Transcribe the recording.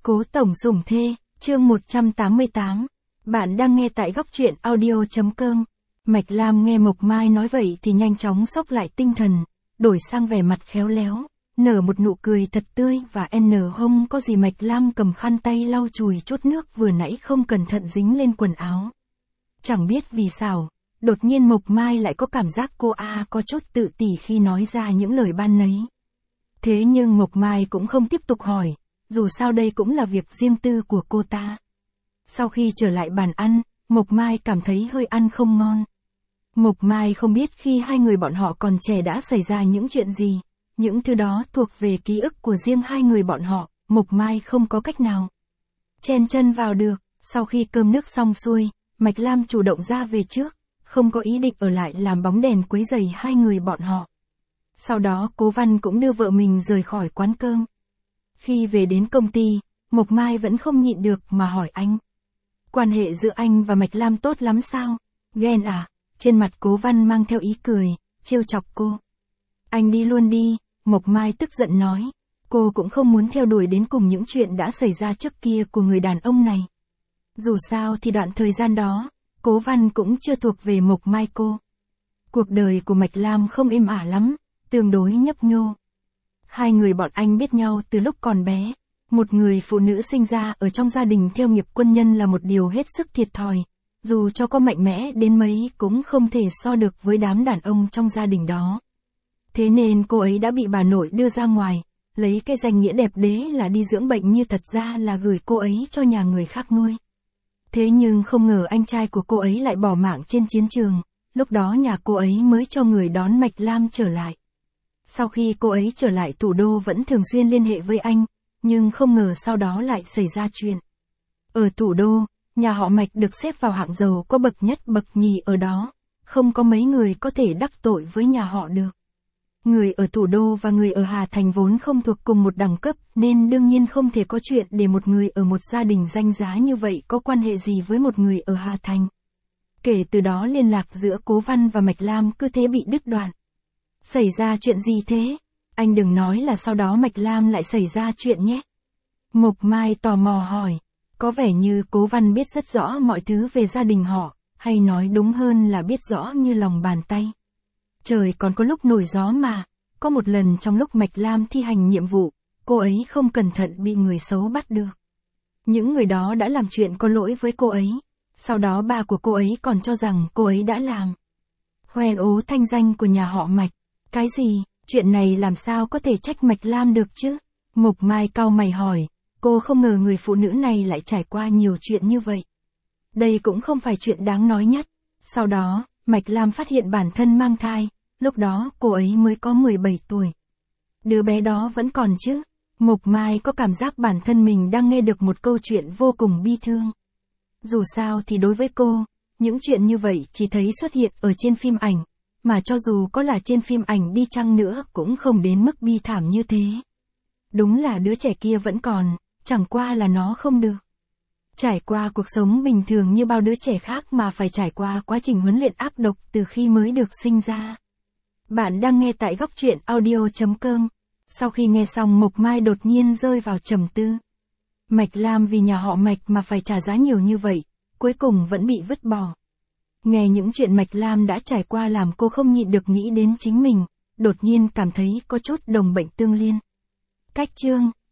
Cố tổng dùng thê, chương 188. Bạn đang nghe tại góc truyện audio.com. Mạch Lam nghe Mộc Mai nói vậy thì nhanh chóng xốc lại tinh thần, đổi sang vẻ mặt khéo léo, nở một nụ cười thật tươi và không có gì. Mạch Lam cầm khăn tay lau chùi chút nước vừa nãy không cẩn thận dính lên quần áo. Chẳng biết vì sao, đột nhiên Mộc Mai lại có cảm giác cô có chút tự tỷ khi nói ra những lời ban nấy. Thế nhưng Mộc Mai cũng không tiếp tục hỏi, dù sao đây cũng là việc riêng tư của cô ta. Sau khi trở lại bàn ăn, Mộc Mai cảm thấy hơi ăn không ngon. Mộc Mai không biết khi hai người bọn họ còn trẻ đã xảy ra những chuyện gì, những thứ đó thuộc về ký ức của riêng hai người bọn họ, Mộc Mai không có cách nào chen chân vào được. Sau khi cơm nước xong xuôi, Mạch Lam chủ động ra về trước, không có ý định ở lại làm bóng đèn quấy rầy hai người bọn họ. Sau đó Cố Văn cũng đưa vợ mình rời khỏi quán cơm. Khi về đến công ty, Mộc Mai vẫn không nhịn được mà hỏi anh. Quan hệ giữa anh và Mạch Lam tốt lắm sao? Ghen à? Trên mặt Cố Văn mang theo ý cười, trêu chọc cô. Anh đi luôn đi, Mộc Mai tức giận nói. Cô cũng không muốn theo đuổi đến cùng những chuyện đã xảy ra trước kia của người đàn ông này. Dù sao thì đoạn thời gian đó, Cố Văn cũng chưa thuộc về Mộc Mai cô. Cuộc đời của Mạch Lam không êm ả lắm, tương đối nhấp nhô. Hai người bọn anh biết nhau từ lúc còn bé. Một người phụ nữ sinh ra ở trong gia đình theo nghiệp quân nhân là một điều hết sức thiệt thòi. Dù cho có mạnh mẽ đến mấy cũng không thể so được với đám đàn ông trong gia đình đó. Thế nên cô ấy đã bị bà nội đưa ra ngoài, lấy cái danh nghĩa đẹp đẽ là đi dưỡng bệnh nhưng thật ra là gửi cô ấy cho nhà người khác nuôi. Thế nhưng không ngờ anh trai của cô ấy lại bỏ mạng trên chiến trường, lúc đó nhà cô ấy mới cho người đón Mạch Lam trở lại. Sau khi cô ấy trở lại thủ đô vẫn thường xuyên liên hệ với anh, nhưng không ngờ sau đó lại xảy ra chuyện. Ở thủ đô, nhà họ Mạch được xếp vào hạng giàu có bậc nhất bậc nhì ở đó, không có mấy người có thể đắc tội với nhà họ được. Người ở thủ đô và người ở Hà Thành vốn không thuộc cùng một đẳng cấp nên đương nhiên không thể có chuyện để một người ở một gia đình danh giá như vậy có quan hệ gì với một người ở Hà Thành. Kể từ đó liên lạc giữa Cố Văn và Mạch Lam cứ thế bị đứt đoạn. Xảy ra chuyện gì thế? Anh đừng nói là sau đó Mạch Lam lại xảy ra chuyện nhé. Mộc Mai tò mò hỏi. Có vẻ như Cố Văn biết rất rõ mọi thứ về gia đình họ, hay nói đúng hơn là biết rõ như lòng bàn tay. Trời còn có lúc nổi gió mà. Có một lần trong lúc Mạch Lam thi hành nhiệm vụ, cô ấy không cẩn thận bị người xấu bắt được. Những người đó đã làm chuyện có lỗi với cô ấy. Sau đó ba của cô ấy còn cho rằng cô ấy đã làm hoen ố thanh danh của nhà họ Mạch. Cái gì? Chuyện này làm sao có thể trách Mạch Lam được chứ? Mộc Mai cau mày hỏi. Cô không ngờ người phụ nữ này lại trải qua nhiều chuyện như vậy. Đây cũng không phải chuyện đáng nói nhất. Sau đó, Mạch Lam phát hiện bản thân mang thai. Lúc đó cô ấy mới có 17 tuổi. Đứa bé đó vẫn còn chứ? Mộc Mai có cảm giác bản thân mình đang nghe được một câu chuyện vô cùng bi thương. Dù sao thì đối với cô, những chuyện như vậy chỉ thấy xuất hiện ở trên phim ảnh. Mà cho dù có là trên phim ảnh đi chăng nữa cũng không đến mức bi thảm như thế. Đúng là đứa trẻ kia vẫn còn, chẳng qua là nó không được trải qua cuộc sống bình thường như bao đứa trẻ khác mà phải trải qua quá trình huấn luyện ác độc từ khi mới được sinh ra. Bạn đang nghe tại góc truyện audio.com. Sau khi nghe xong Mộc Mai đột nhiên rơi vào trầm tư. Mạch Lam vì nhà họ Mạch mà phải trả giá nhiều như vậy, cuối cùng vẫn bị vứt bỏ. Nghe những chuyện Mạch Lam đã trải qua làm cô không nhịn được nghĩ đến chính mình, đột nhiên cảm thấy có chút đồng bệnh tương liên. Cách chương